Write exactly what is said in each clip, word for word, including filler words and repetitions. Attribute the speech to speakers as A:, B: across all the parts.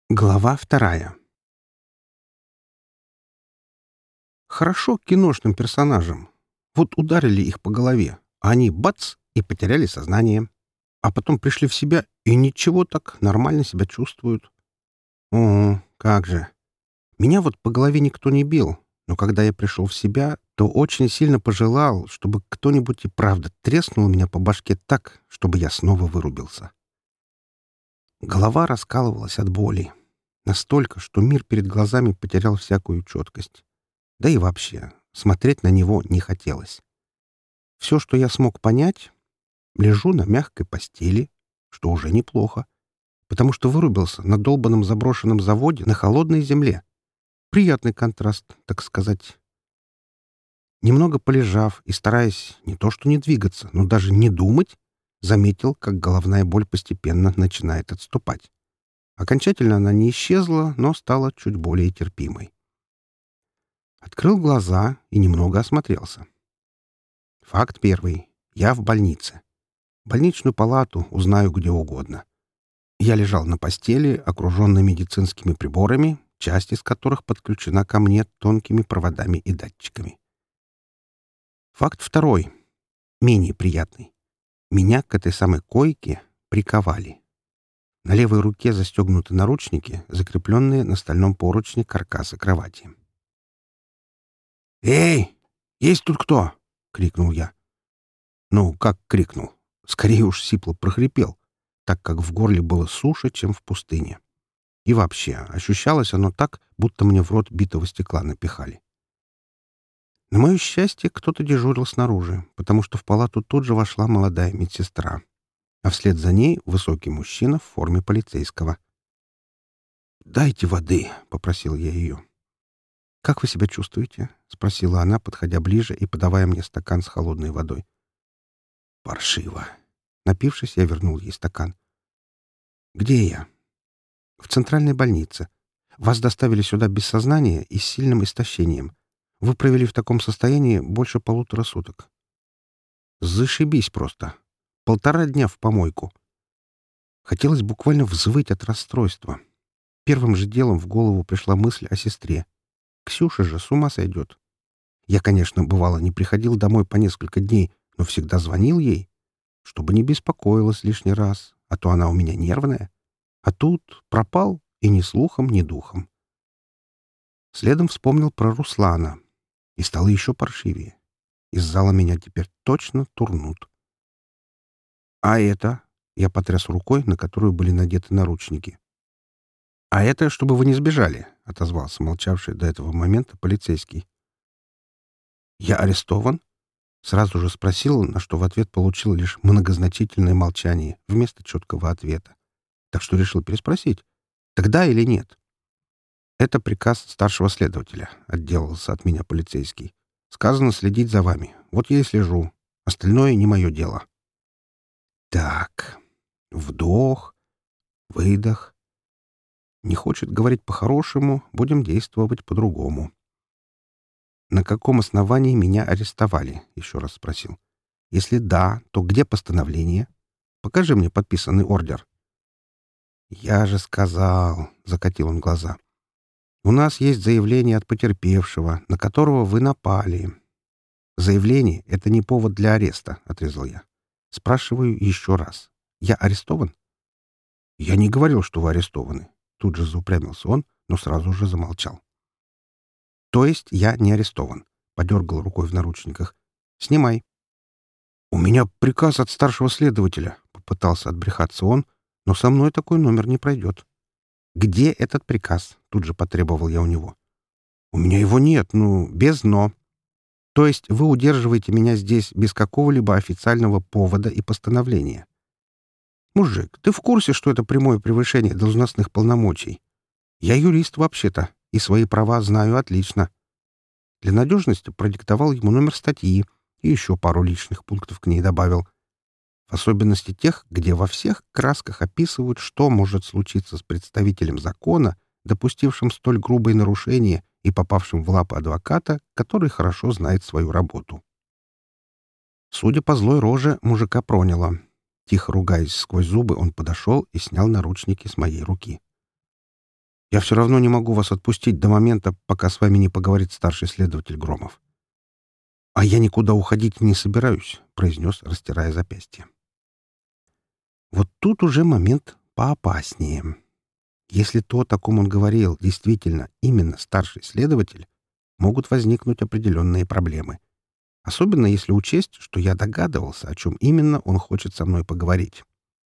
A: Глава вторая. Хорошо киношным персонажам. Вот ударили их по голове, а они бац и потеряли сознание. А потом пришли в себя и ничего так, нормально себя чувствуют. О, как же. Меня вот по голове никто не бил, но когда я пришел в себя, то очень сильно пожелал, чтобы кто-нибудь и правда треснул меня по башке так, чтобы я снова вырубился. Голова раскалывалась от боли. Настолько, что мир перед глазами потерял всякую четкость. Да и вообще, смотреть на него не хотелось. Все, что я смог понять, лежу на мягкой постели, что уже неплохо, потому что вырубился на долбанном заброшенном заводе на холодной земле. Приятный контраст, так сказать. Немного полежав и стараясь не то что не двигаться, но даже не думать, заметил, как головная боль постепенно начинает отступать. Окончательно она не исчезла, но стала чуть более терпимой. Открыл глаза и немного осмотрелся. Факт первый. Я в больнице. Больничную палату узнаю где угодно. Я лежал на постели, окруженной медицинскими приборами, часть из которых подключена ко мне тонкими проводами и датчиками. Факт второй. Менее приятный. Меня к этой самой койке приковали. На левой руке застегнуты наручники, закрепленные на стальном поручне каркаса кровати. «Эй, есть тут кто?» — крикнул я. Ну, как крикнул? Скорее уж сипло прохрипел, так как в горле было суше, чем в пустыне. И вообще, ощущалось оно так, будто мне в рот битого стекла напихали. На мое счастье, кто-то дежурил снаружи, потому что в палату тут же вошла молодая медсестра, а вслед за ней высокий мужчина в форме полицейского. «Дайте воды», — попросил я ее. «Как вы себя чувствуете?» — спросила она, подходя ближе и подавая мне стакан с холодной водой. «Паршиво». Напившись, я вернул ей стакан. «Где я?» «В центральной больнице. Вас доставили сюда без сознания и с сильным истощением. Вы провели в таком состоянии больше полутора суток». «Зашибись просто. Полтора дня в помойку». Хотелось буквально взвыть от расстройства. Первым же делом в голову пришла мысль о сестре. Ксюша же с ума сойдет. Я, конечно, бывало, не приходил домой по несколько дней, но всегда звонил ей, чтобы не беспокоилась лишний раз, а то она у меня нервная. А тут пропал и ни слухом, ни духом. Следом вспомнил про Руслана и стало еще паршивее. Из зала меня теперь точно турнут. «А это?» — я потряс рукой, на которую были надеты наручники. «А это, чтобы вы не сбежали», — отозвался молчавший до этого момента полицейский. «Я арестован?» — сразу же спросил, на что в ответ получил лишь многозначительное молчание вместо четкого ответа. Так что решил переспросить. «Тогда или нет?» «Это приказ старшего следователя», — отделался от меня полицейский. «Сказано следить за вами. Вот я и слежу. Остальное не мое дело». Так, вдох, выдох. Не хочет говорить по-хорошему, будем действовать по-другому. «На каком основании меня арестовали?» — еще раз спросил. «Если да, то где постановление? Покажи мне подписанный ордер». «Я же сказал», — закатил он глаза. «У нас есть заявление от потерпевшего, на которого вы напали». «Заявление — это не повод для ареста», — отрезал я. «Спрашиваю еще раз. Я арестован?» «Я не говорил, что вы арестованы». Тут же заупрямился он, но сразу же замолчал. «То есть я не арестован?» — подергал рукой в наручниках. «Снимай». «У меня приказ от старшего следователя», — попытался отбрехаться он, но со мной такой номер не пройдет. «Где этот приказ?» — тут же потребовал я у него. «У меня его нет, ну, без «но». То есть вы удерживаете меня здесь без какого-либо официального повода и постановления?» «Мужик, ты в курсе, что это прямое превышение должностных полномочий? Я юрист вообще-то, и свои права знаю отлично». Для надежности продиктовал ему номер статьи и еще пару личных пунктов к ней добавил. В особенности тех, где во всех красках описывают, что может случиться с представителем закона, допустившим столь грубые нарушения и попавшим в лапы адвоката, который хорошо знает свою работу. Судя по злой роже, мужика проняло. Тихо ругаясь сквозь зубы, он подошел и снял наручники с моей руки. Я все равно не могу вас отпустить до момента, пока с вами не поговорит старший следователь Громов. «А я никуда уходить не собираюсь», — произнес, растирая запястье. Вот тут уже момент поопаснее. Если то, о ком он говорил, действительно именно старший следователь, могут возникнуть определенные проблемы. Особенно если учесть, что я догадывался, о чем именно он хочет со мной поговорить.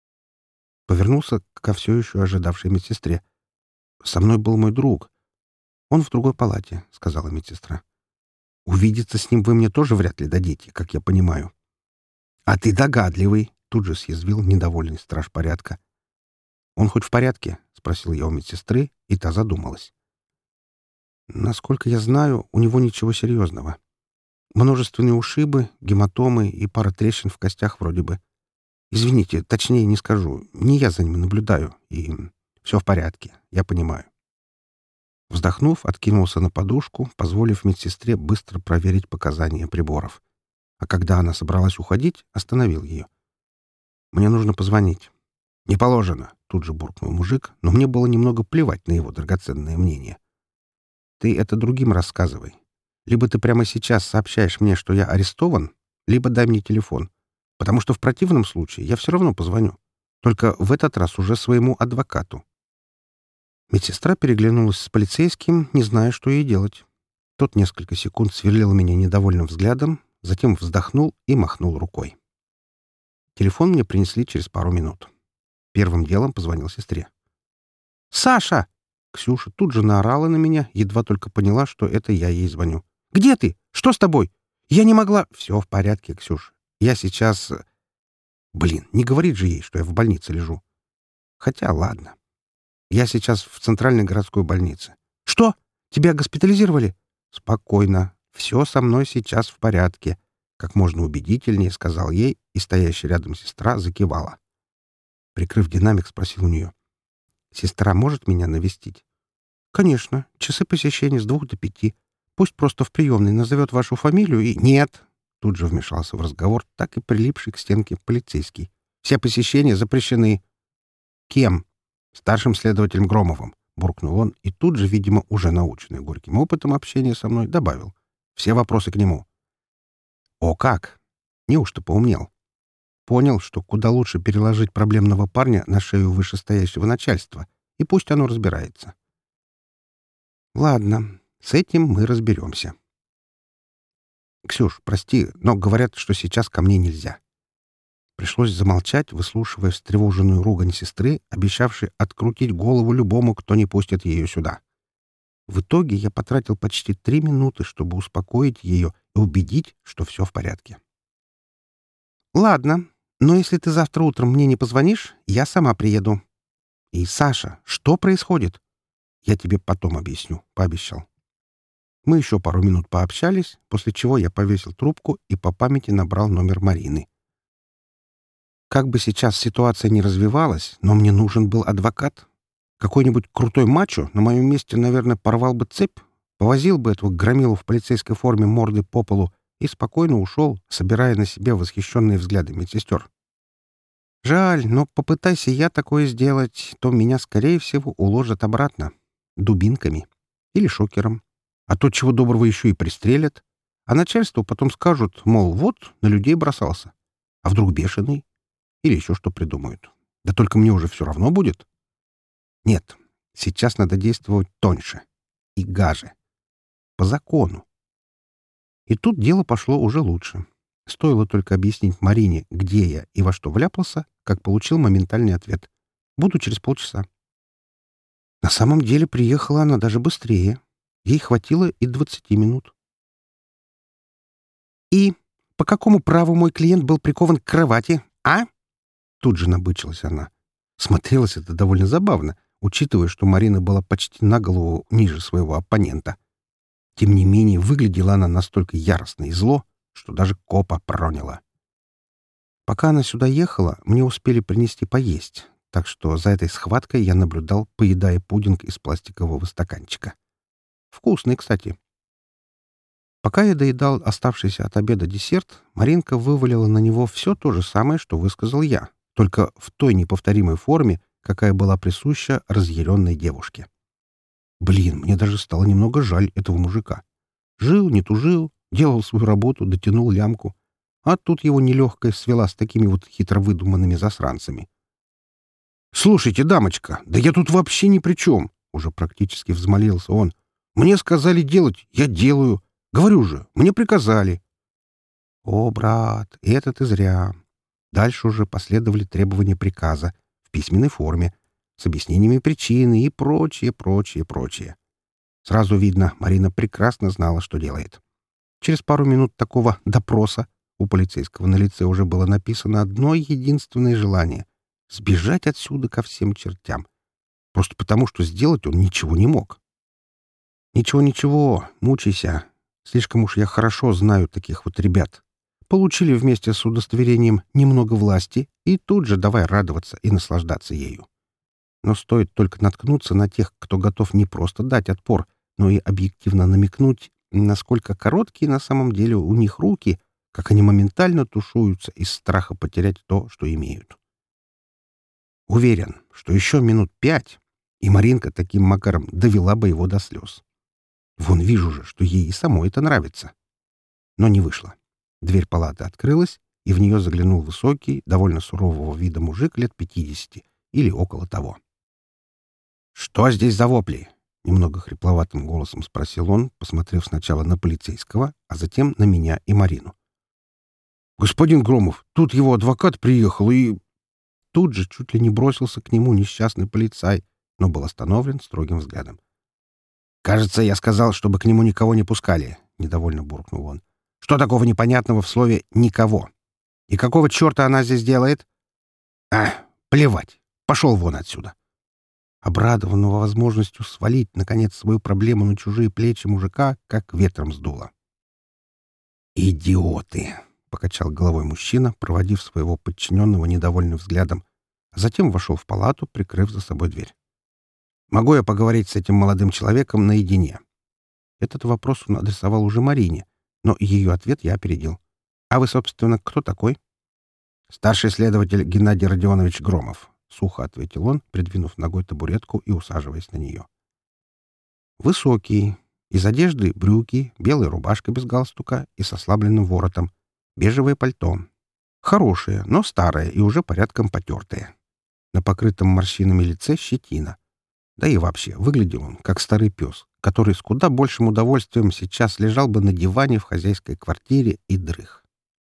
A: Повернулся ко все еще ожидавшей медсестре. «Со мной был мой друг. Он в другой палате», — сказала медсестра. «Увидеться с ним вы мне тоже вряд ли дадите, как я понимаю». «А ты догадливый», — тут же съязвил недовольный страж порядка. «Он хоть в порядке?» — спросил я у медсестры, и та задумалась. «Насколько я знаю, у него ничего серьезного. Множественные ушибы, гематомы и пара трещин в костях вроде бы. Извините, точнее не скажу. Не я за ним наблюдаю, и все в порядке, я понимаю». Вздохнув, откинулся на подушку, позволив медсестре быстро проверить показания приборов. А когда она собралась уходить, остановил ее. «Мне нужно позвонить». «Не положено», — тут же буркнул мужик, но мне было немного плевать на его драгоценное мнение. «Ты это другим рассказывай. Либо ты прямо сейчас сообщаешь мне, что я арестован, либо дай мне телефон, потому что в противном случае я все равно позвоню. Только в этот раз уже своему адвокату». Медсестра переглянулась с полицейским, не зная, что ей делать. Тот несколько секунд сверлил меня недовольным взглядом, затем вздохнул и махнул рукой. Телефон мне принесли через пару минут. Первым делом позвонил сестре. «Саша!» Ксюша тут же наорала на меня, едва только поняла, что это я ей звоню. «Где ты? Что с тобой? Я не могла...» «Все в порядке, Ксюша. Я сейчас...» Блин, не говорит же ей, что я в больнице лежу. Хотя ладно. Я сейчас в центральной городской больнице. «Что? Тебя госпитализировали?» «Спокойно. Все со мной сейчас в порядке», — как можно убедительнее сказал ей, и стоящая рядом сестра закивала. Прикрыв динамик, спросил у нее. «Сестра может меня навестить?» «Конечно. Часы посещения с двух до пяти. Пусть просто в приемной назовет вашу фамилию и...» «Нет!» — тут же вмешался в разговор, так и прилипший к стенке полицейский. «Все посещения запрещены». «Кем?» «Старшим следователем Громовым», — буркнул он, и тут же, видимо, уже наученный горьким опытом общения со мной, добавил. «Все вопросы к нему». «О как! Неужто поумнел?» Понял, что куда лучше переложить проблемного парня на шею вышестоящего начальства, и пусть оно разбирается. Ладно, с этим мы разберемся. «Ксюш, прости, но говорят, что сейчас ко мне нельзя». Пришлось замолчать, выслушивая встревоженную ругань сестры, обещавшей открутить голову любому, кто не пустит ее сюда. В итоге я потратил почти три минуты, чтобы успокоить ее и убедить, что все в порядке. «Ладно, но если ты завтра утром мне не позвонишь, я сама приеду». «И, Саша, что происходит?» «Я тебе потом объясню», — пообещал. Мы еще пару минут пообщались, после чего я повесил трубку и по памяти набрал номер Марины. Как бы сейчас ситуация ни развивалась, но мне нужен был адвокат. Какой-нибудь крутой мачо на моем месте, наверное, порвал бы цепь, повозил бы этого громилу в полицейской форме мордой по полу и спокойно ушел, собирая на себе восхищенные взгляды медсестер. Жаль, но попытайся я такое сделать, то меня, скорее всего, уложат обратно. Дубинками. Или шокером. А то, чего доброго, еще и пристрелят. А начальству потом скажут, мол, вот, на людей бросался. А вдруг бешеный? Или еще что придумают. Да только мне уже все равно будет. Нет, сейчас надо действовать тоньше. И гаже. По закону. И тут дело пошло уже лучше. Стоило только объяснить Марине, где я и во что вляпался, как получил моментальный ответ. Буду через полчаса. На самом деле приехала она даже быстрее. Ей хватило и двадцати минут. «И по какому праву мой клиент был прикован к кровати, а?» Тут же набычилась она. Смотрелось это довольно забавно, учитывая, что Марина была почти на голову ниже своего оппонента. Тем не менее, выглядела она настолько яростно и зло, что даже копа проняло. Пока она сюда ехала, мне успели принести поесть, так что за этой схваткой я наблюдал, поедая пудинг из пластикового стаканчика. Вкусный, кстати. Пока я доедал оставшийся от обеда десерт, Маринка вывалила на него все то же самое, что высказал я, только в той неповторимой форме, какая была присуща разъяренной девушке. Блин, мне даже стало немного жаль этого мужика. Жил, не тужил, делал свою работу, дотянул лямку. А тут его нелегкая свела с такими вот хитро выдуманными засранцами. «Слушайте, дамочка, да я тут вообще ни при чем!» Уже практически взмолился он. «Мне сказали делать, я делаю. Говорю же, мне приказали». «О, брат, это ты зря». Дальше уже последовали требования приказа в письменной форме, с объяснениями причины и прочее, прочее, прочее. Сразу видно, Марина прекрасно знала, что делает. Через пару минут такого допроса у полицейского на лице уже было написано одно единственное желание — сбежать отсюда ко всем чертям. Просто потому, что сделать он ничего не мог. «Ничего-ничего, мучайся. Слишком уж я хорошо знаю таких вот ребят. Получили вместе с удостоверением немного власти и тут же давай радоваться и наслаждаться ею. Но стоит только наткнуться на тех, кто готов не просто дать отпор, но и объективно намекнуть, насколько короткие на самом деле у них руки, как они моментально тушуются из страха потерять то, что имеют. Уверен, что еще минут пять, и Маринка таким макаром довела бы его до слез. Вон вижу же, что ей и самой это нравится. Но не вышло. Дверь палаты открылась, и в нее заглянул высокий, довольно сурового вида мужик лет пятидесяти или около того. «Что здесь за вопли?» — немного хрипловатым голосом спросил он, посмотрев сначала на полицейского, а затем на меня и Марину. «Господин Громов, тут его адвокат приехал и...» Тут же чуть ли не бросился к нему несчастный полицай, но был остановлен строгим взглядом. «Кажется, я сказал, чтобы к нему никого не пускали», — недовольно буркнул он. «Что такого непонятного в слове «никого»? И какого черта она здесь делает?» «А, плевать. Пошел вон отсюда». Обрадованного возможностью свалить, наконец, свою проблему на чужие плечи мужика, как ветром сдуло. «Идиоты!» — покачал головой мужчина, проводив своего подчиненного недовольным взглядом, а затем вошел в палату, прикрыв за собой дверь. «Могу я поговорить с этим молодым человеком наедине?» Этот вопрос он адресовал уже Марине, но ее ответ я опередил. «А вы, собственно, кто такой?» «Старший следователь Геннадий Родионович Громов», — сухо ответил он, придвинув ногой табуретку и усаживаясь на нее. Высокий, из одежды брюки, белая рубашка без галстука и с ослабленным воротом, бежевое пальто. Хорошее, но старое и уже порядком потертое. На покрытом морщинами лице щетина. Да и вообще, выглядел он, как старый пес, который с куда большим удовольствием сейчас лежал бы на диване в хозяйской квартире и дрых.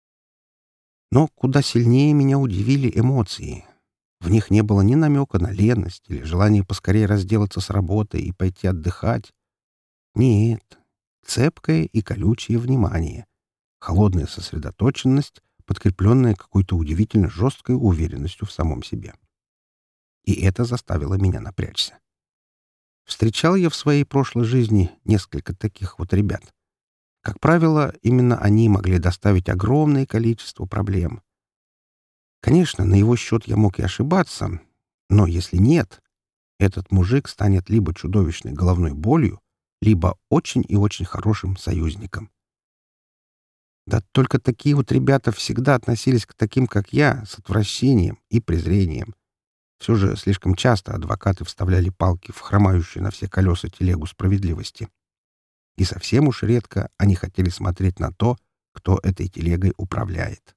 A: Но куда сильнее меня удивили эмоции. В них не было ни намека на леность или желание поскорее разделаться с работой и пойти отдыхать. Нет, цепкое и колючее внимание, холодная сосредоточенность, подкрепленная какой-то удивительно жесткой уверенностью в самом себе. И это заставило меня напрячься. Встречал я в своей прошлой жизни несколько таких вот ребят. Как правило, именно они могли доставить огромное количество проблем. Конечно, на его счет я мог и ошибаться, но если нет, этот мужик станет либо чудовищной головной болью, либо очень и очень хорошим союзником. Да только такие вот ребята всегда относились к таким, как я, с отвращением и презрением. Все же слишком часто адвокаты вставляли палки в хромающую на все колеса телегу справедливости. И совсем уж редко они хотели смотреть на то, кто этой телегой управляет.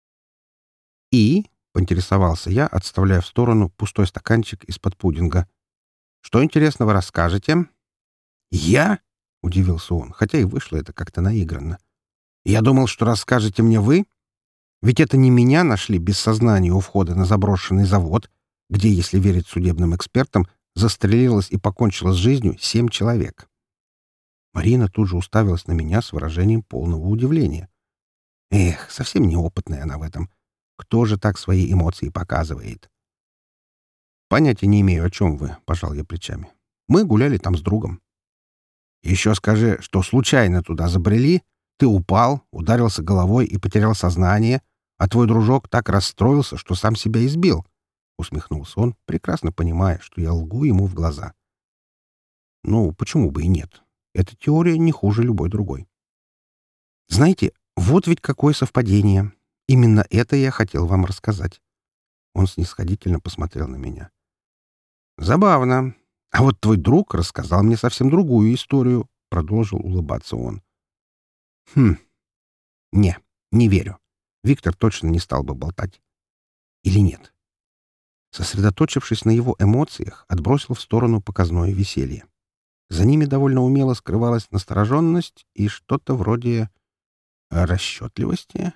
A: «И?» — поинтересовался я, отставляя в сторону пустой стаканчик из-под пудинга. «Что интересного расскажете?» «Я?» — удивился он, хотя и вышло это как-то наигранно. «Я думал, что расскажете мне вы. Ведь это не меня нашли без сознания у входа на заброшенный завод, где, если верить судебным экспертам, застрелилось и покончило с жизнью семь человек». Марина тут же уставилась на меня с выражением полного удивления. Эх, совсем неопытная она в этом. Кто же так свои эмоции показывает? «Понятия не имею, о чем вы», — пожал я плечами. «Мы гуляли там с другом». «Еще скажи, что случайно туда забрели, ты упал, ударился головой и потерял сознание, а твой дружок так расстроился, что сам себя избил», — усмехнулся он, прекрасно понимая, что я лгу ему в глаза. «Ну, почему бы и нет? Эта теория не хуже любой другой». «Знаете, вот ведь какое совпадение. Именно это я хотел вам рассказать». Он снисходительно посмотрел на меня. «Забавно. А вот твой друг рассказал мне совсем другую историю, — продолжил улыбаться он. Хм, не, не верю. Виктор точно не стал бы болтать. Или нет? Сосредоточившись на его эмоциях, отбросил в сторону показное веселье. За ними довольно умело скрывалась настороженность и что-то вроде расчетливости.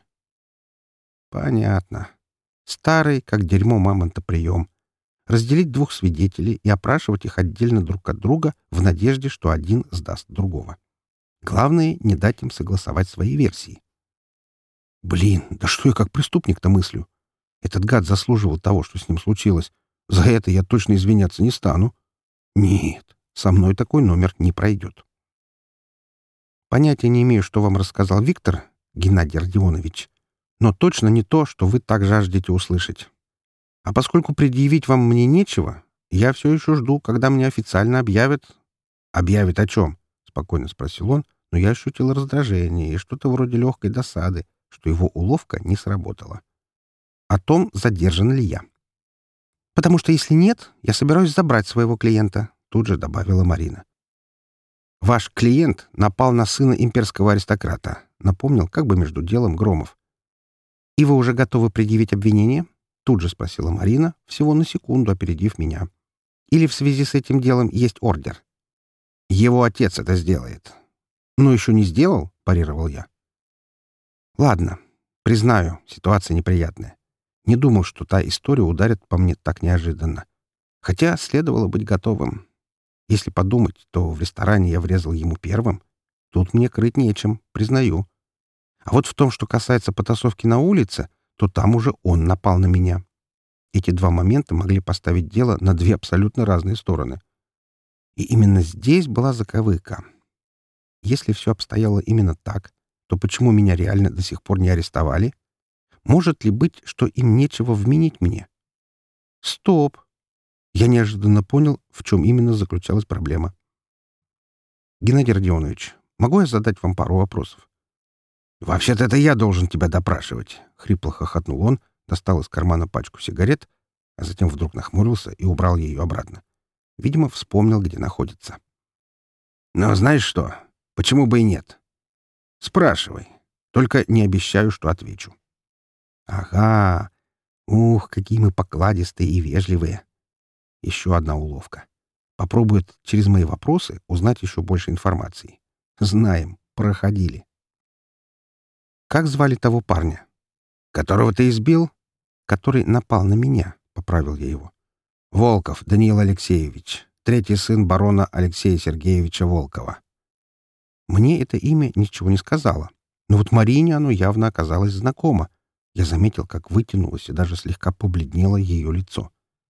A: Понятно. Старый, как дерьмо мамонта, прием. Разделить двух свидетелей и опрашивать их отдельно друг от друга в надежде, что один сдаст другого. Главное — не дать им согласовать свои версии. Блин, да что я как преступник-то мыслю? Этот гад заслуживал того, что с ним случилось. За это я точно извиняться не стану. Нет, со мной такой номер не пройдет. Понятия не имею, что вам рассказал Виктор, Геннадий Родионович, но точно не то, что вы так жаждете услышать. А поскольку предъявить вам мне нечего, я все еще жду, когда мне официально объявят... — Объявят о чем? — спокойно спросил он, но я ощутил раздражение и что-то вроде легкой досады, что его уловка не сработала. О том, задержан ли я. — Потому что если нет, я собираюсь забрать своего клиента, — тут же добавила Марина. — Ваш клиент напал на сына имперского аристократа, — напомнил как бы между делом Громов. — И вы уже готовы предъявить обвинение? — тут же спросила Марина, всего на секунду опередив меня. — Или в связи с этим делом есть ордер? — Его отец это сделает. — Ну, еще не сделал? — парировал я. — Ладно, признаю, ситуация неприятная. Не думал, что та история ударит по мне так неожиданно. Хотя следовало быть готовым. Если подумать, то в ресторане я врезал ему первым. Тут мне крыть нечем, признаю. А вот в том, что касается потасовки на улице, то там уже он напал на меня. Эти два момента могли поставить дело на две абсолютно разные стороны. И именно здесь была заковыка. Если все обстояло именно так, то почему меня реально до сих пор не арестовали? Может ли быть, что им нечего вменить мне? Стоп! Я неожиданно понял, в чем именно заключалась проблема. Геннадий Родионович, могу я задать вам пару вопросов? «Вообще-то это я должен тебя допрашивать», — хрипло хохотнул он, достал из кармана пачку сигарет, а затем вдруг нахмурился и убрал ее обратно. Видимо, вспомнил, где находится. «Но знаешь что? Почему бы и нет? Спрашивай. Только не обещаю, что отвечу». «Ага. Ух, какие мы покладистые и вежливые». Еще одна уловка. Попробует через мои вопросы узнать еще больше информации. Знаем, проходили. Как звали того парня? Которого ты избил? Который напал на меня, — поправил я его. Волков Даниил Алексеевич, третий сын барона Алексея Сергеевича Волкова. Мне это имя ничего не сказала, но вот Марине оно явно оказалось знакомо. Я заметил, как вытянулось и даже слегка побледнело ее лицо.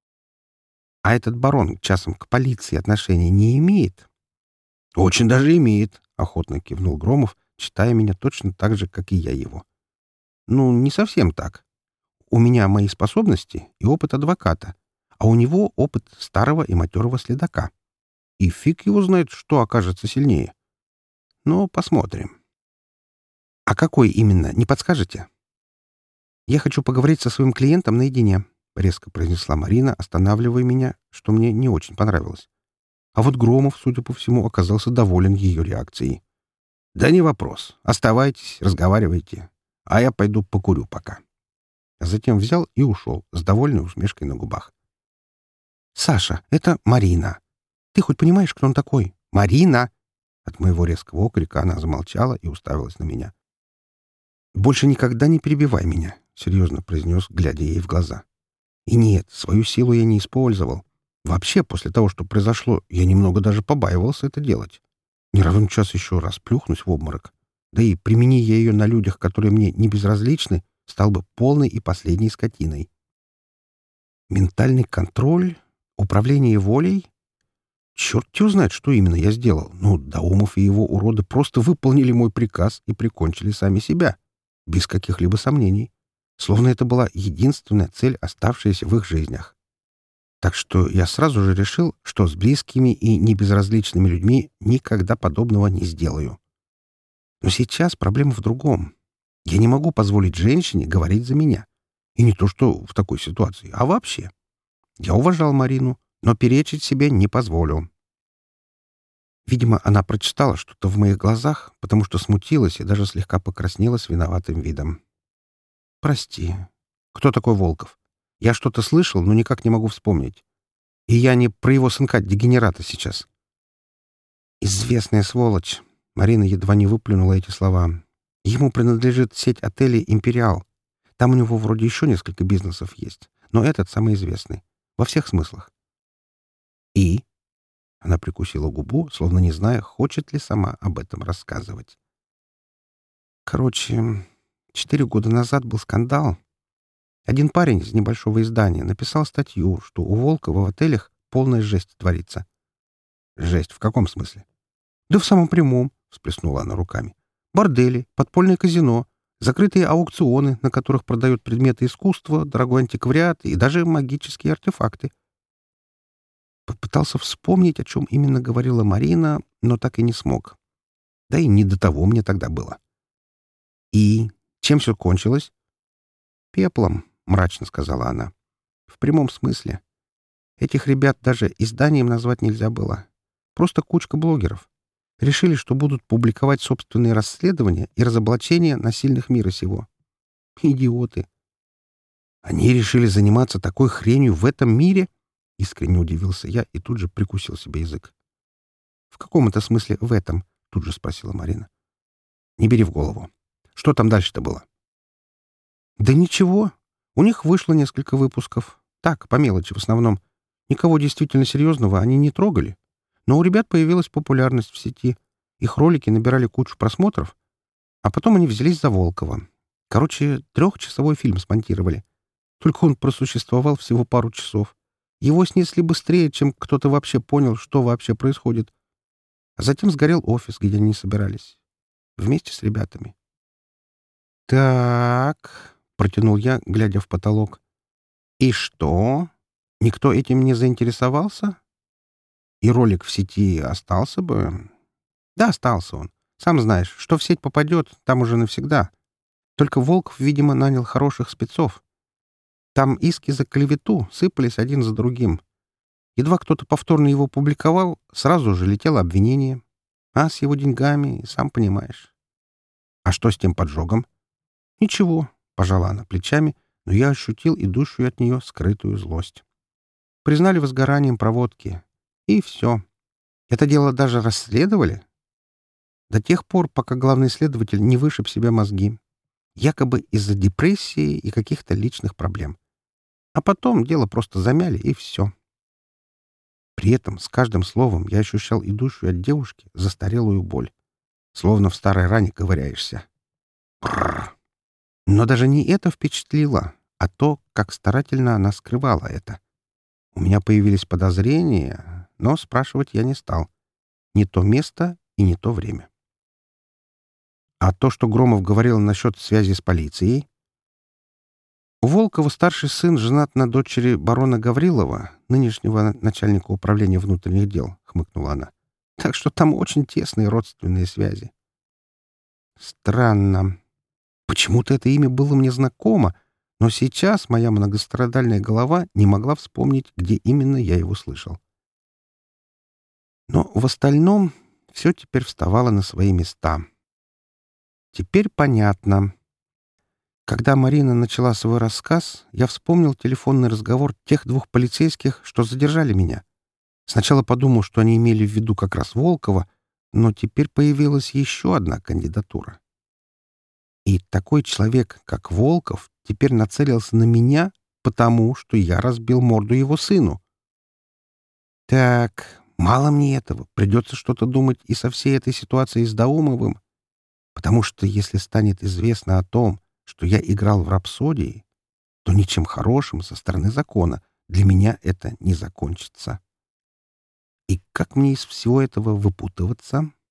A: А этот барон часом к полиции отношения не имеет? — Очень даже имеет, — охотно кивнул Громов, читая меня точно так же, как и я его. — Ну, не совсем так. У меня мои способности и опыт адвоката, а у него опыт старого и матерого следака. И фиг его знает, что окажется сильнее. Но посмотрим. — А какой именно, не подскажете? — Я хочу поговорить со своим клиентом наедине, — резко произнесла Марина, останавливая меня, что мне не очень понравилось. А вот Громов, судя по всему, оказался доволен ее реакцией. — Да не вопрос. Оставайтесь, разговаривайте. А я пойду покурю пока. А затем взял и ушел с довольной усмешкой на губах. — Саша, это Марина. Ты хоть понимаешь, кто он такой? Марина! От моего резкого окрика она замолчала и уставилась на меня. — Больше никогда не перебивай меня, — серьезно произнес, глядя ей в глаза. И нет, свою силу я не использовал. Вообще, после того, что произошло, я немного даже побаивался это делать. Не равен час еще раз плюхнусь в обморок. Да и примени я ее на людях, которые мне не безразличны, стал бы полной и последней скотиной. Ментальный контроль? Управление волей? Черт его знает, что именно я сделал. Ну, Даумов и его уроды просто выполнили мой приказ и прикончили сами себя. Без каких-либо сомнений. Словно это была единственная цель, оставшаяся в их жизнях. Так что я сразу же решил, что с близкими и небезразличными людьми никогда подобного не сделаю. Но сейчас проблема в другом. Я не могу позволить женщине говорить за меня. И не то что в такой ситуации, а вообще. Я уважал Марину, но перечить себе не позволю. Видимо, она прочитала что-то в моих глазах, потому что смутилась и даже слегка покраснела с виноватым видом. «Прости. Кто такой Волков? Я что-то слышал, но никак не могу вспомнить. И я не про его сынка-дегенерата сейчас». «Известная сволочь!» Марина едва не выплюнула эти слова. «Ему принадлежит сеть отелей «Империал». Там у него вроде еще несколько бизнесов есть, но этот самый известный. Во всех смыслах». «И?» Она прикусила губу, словно не зная, хочет ли сама об этом рассказывать. «Короче, четыре года назад был скандал. Один парень из небольшого издания написал статью, что у Волкова в отелях полная жесть творится». «Жесть? В каком смысле?» «Да в самом прямом», — всплеснула она руками. «Бордели, подпольное казино, закрытые аукционы, на которых продают предметы искусства, дорогой антиквариат и даже магические артефакты». Попытался вспомнить, о чем именно говорила Марина, но так и не смог. Да и не до того мне тогда было. «И чем все кончилось?» «Пеплом», — мрачно сказала она. «В прямом смысле. Этих ребят даже изданием назвать нельзя было. Просто кучка блогеров. Решили, что будут публиковать собственные расследования и разоблачения насильных мира сего. Идиоты!» «Они решили заниматься такой хренью в этом мире?» — искренне удивился я и тут же прикусил себе язык. «В каком это смысле в этом?» — тут же спросила Марина. «Не бери в голову. Что там дальше-то было?» «Да ничего. У них вышло несколько выпусков. Так, по мелочи в основном. Никого действительно серьезного они не трогали. Но у ребят появилась популярность в сети. Их ролики набирали кучу просмотров. А потом они взялись за Волкова. Короче, трехчасовой фильм смонтировали. Только он просуществовал всего пару часов. Его снесли быстрее, чем кто-то вообще понял, что вообще происходит. А затем сгорел офис, где они собирались. Вместе с ребятами. «Так», — протянул я, глядя в потолок. «И что? Никто этим не заинтересовался? И ролик в сети остался бы?» «Да, остался он. Сам знаешь, что в сеть попадет, там уже навсегда. Только Волков, видимо, нанял хороших спецов. Там иски за клевету сыпались один за другим. Едва кто-то повторно его публиковал, сразу же летело обвинение. А с его деньгами, сам понимаешь». «А что с тем поджогом?» «Ничего», — пожала она плечами, но я ощутил идущую от нее скрытую злость. Признали возгоранием проводки. И все. Это дело даже расследовали. До тех пор, пока главный следователь не вышиб себе мозги. Якобы из-за депрессии и каких-то личных проблем. А потом дело просто замяли, и все. При этом с каждым словом я ощущал идущую от девушки застарелую боль. Словно в старой ране ковыряешься. Бррр. Но даже не это впечатлило, а то, как старательно она скрывала это. У меня появились подозрения, но спрашивать я не стал. Не то место и не то время. А то, что Громов говорил насчет связи с полицией? У Волкова старший сын женат на дочери барона Гаврилова, нынешнего начальника управления внутренних дел, — хмыкнула она. Так что там очень тесные родственные связи. Странно. Почему-то это имя было мне знакомо, но сейчас моя многострадальная голова не могла вспомнить, где именно я его слышал. Но в остальном все теперь вставало на свои места. Теперь понятно. Когда Марина начала свой рассказ, я вспомнил телефонный разговор тех двух полицейских, что задержали меня. Сначала подумал, что они имели в виду как раз Волкова, но теперь появилась еще одна кандидатура. И такой человек, как Волков, теперь нацелился на меня, потому что я разбил морду его сыну. Так, мало мне этого. Придется что-то думать и со всей этой ситуацией с Даумовым. Потому что если станет известно о том, что я играл в «Рапсодии», то ничем хорошим со стороны закона для меня это не закончится. И как мне из всего этого выпутываться?